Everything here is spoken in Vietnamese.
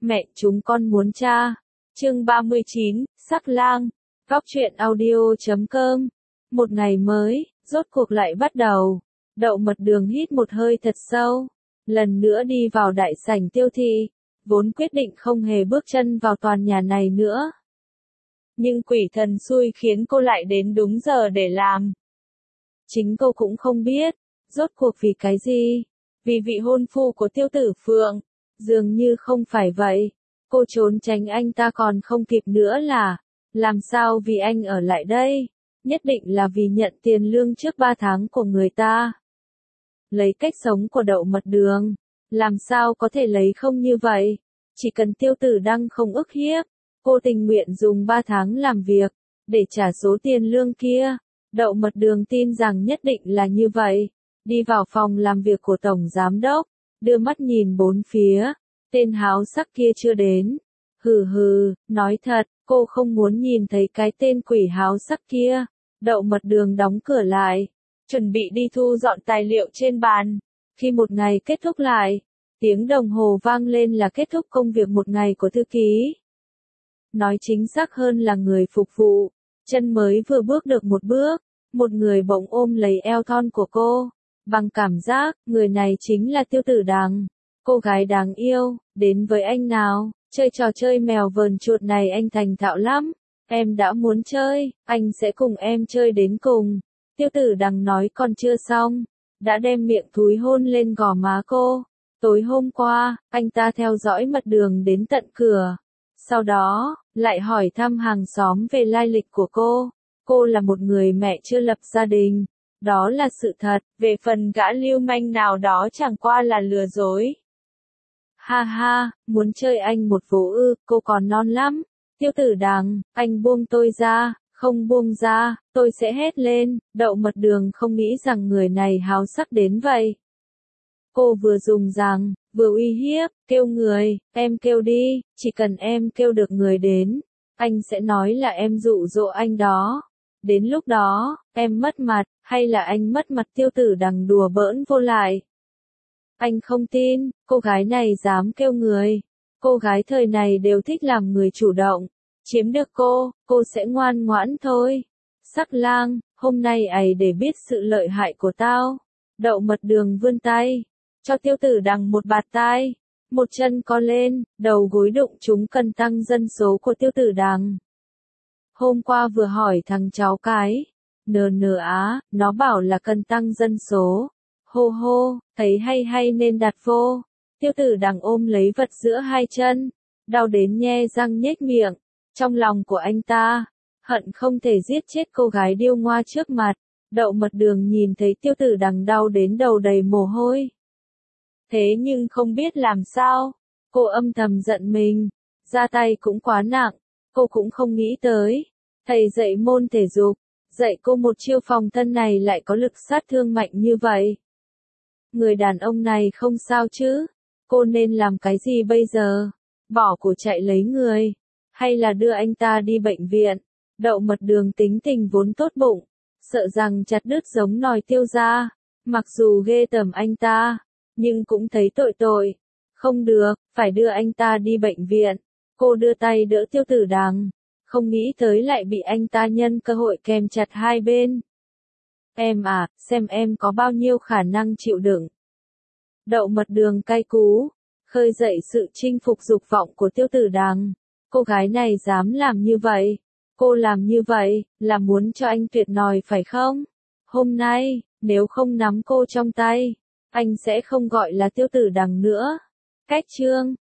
Mẹ chúng con muốn cha. Chương 39, Sắc Lang. Góc truyện audio.com. Một ngày mới, rốt cuộc lại bắt đầu. Đậu Mật Đường hít một hơi thật sâu. Lần nữa đi vào đại sảnh Tiêu thị. Vốn quyết định không hề bước chân vào toàn nhà này nữa. Nhưng quỷ thần xui khiến cô lại đến đúng giờ để làm. Chính cô cũng không biết. Rốt cuộc vì cái gì? Vì vị hôn phu của Tiêu Tử Phượng. Dường như không phải vậy. Cô trốn tránh anh ta còn không kịp nữa là. Làm sao vì anh ở lại đây? Nhất định là vì nhận tiền lương trước 3 tháng của người ta. Lấy cách sống của Đậu Mật Đường. Làm sao có thể lấy không như vậy? Chỉ cần Tiêu Tử Đăng không ức hiếp. Cô tình nguyện dùng 3 tháng làm việc. Để trả số tiền lương kia. Đậu Mật Đường tin rằng nhất định là như vậy. Đi vào phòng làm việc của Tổng Giám Đốc. Đưa mắt nhìn bốn phía. Tên háo sắc kia chưa đến. Hừ hừ, nói thật, cô không muốn nhìn thấy cái tên quỷ háo sắc kia. Đậu Mật Đường đóng cửa lại. Chuẩn bị đi thu dọn tài liệu trên bàn. Khi một ngày kết thúc lại. Tiếng đồng hồ vang lên là kết thúc công việc một ngày của thư ký. Nói chính xác hơn là người phục vụ. Chân mới vừa bước được một bước. Một người bỗng ôm lấy eo thon của cô. Bằng cảm giác, người này chính là Tiêu Tử Đằng. Cô gái đáng yêu, đến với anh nào, chơi trò chơi mèo vờn chuột này anh thành thạo lắm. Em đã muốn chơi, anh sẽ cùng em chơi đến cùng. Tiêu Tử Đằng nói còn chưa xong, đã đem miệng thúi hôn lên gò má cô. Tối hôm qua, anh ta theo dõi Mật Đường đến tận cửa. Sau đó, lại hỏi thăm hàng xóm về lai lịch của cô. Cô là một người mẹ chưa lập gia đình. Đó là sự thật, về phần gã lưu manh nào đó chẳng qua là lừa dối. Ha ha, muốn chơi anh một vố ư, cô còn non lắm. Tiêu Tử Đằng, anh buông tôi ra, không buông ra, tôi sẽ hét lên. Đậu Mật Đường không nghĩ rằng người này háo sắc đến vậy. Cô vừa dùng rằng, vừa uy hiếp, kêu người, em kêu đi, chỉ cần em kêu được người đến, anh sẽ nói là em dụ dỗ anh đó. Đến lúc đó, em mất mặt, hay là anh mất mặt? Tiêu Tử Đằng đùa bỡn vô lại. Anh không tin, cô gái này dám kêu người. Cô gái thời này đều thích làm người chủ động. Chiếm được cô sẽ ngoan ngoãn thôi. Sắc Lang, hôm nay ấy để biết sự lợi hại của tao. Đậu Mật Đường vươn tay, cho Tiêu Tử Đằng một bạt tai. Một chân co lên, đầu gối đụng chúng cần tăng dân số của Tiêu Tử Đằng. Hôm qua vừa hỏi thằng cháu cái. Á, nó bảo là cần tăng dân số. Hô hô, thấy hay nên đặt vô. Tiêu Tử Đằng ôm lấy vật giữa hai chân. Đau đến nhe răng nhếch miệng. Trong lòng của anh ta, hận không thể giết chết cô gái điêu ngoa trước mặt. Đậu Mật Đường nhìn thấy Tiêu Tử Đằng đau đến đầu đầy mồ hôi. Thế nhưng không biết làm sao. Cô âm thầm giận mình. Ra tay cũng quá nặng. Cô cũng không nghĩ tới. Thầy dạy môn thể dục. Dạy cô một chiêu phòng thân này lại có lực sát thương mạnh như vậy. Người đàn ông này không sao chứ? Cô nên làm cái gì bây giờ? Bỏ của chạy lấy người? Hay là đưa anh ta đi bệnh viện? Đậu Mật Đường tính tình vốn tốt bụng. Sợ rằng chặt đứt giống nòi Tiêu ra. Mặc dù ghê tởm anh ta. Nhưng cũng thấy tội. Không được, phải đưa anh ta đi bệnh viện. Cô đưa tay đỡ Tiêu Tử Đằng. Không nghĩ tới lại bị anh ta nhân cơ hội kèm chặt hai bên. Em à, xem em có bao nhiêu khả năng chịu đựng. Đậu Mật Đường cay cú, khơi dậy sự chinh phục dục vọng của Tiêu Tử Đằng. Cô gái này dám làm như vậy. Cô làm như vậy, là muốn cho anh tuyệt nòi phải không? Hôm nay, nếu không nắm cô trong tay, anh sẽ không gọi là Tiêu Tử Đằng nữa. Cách chương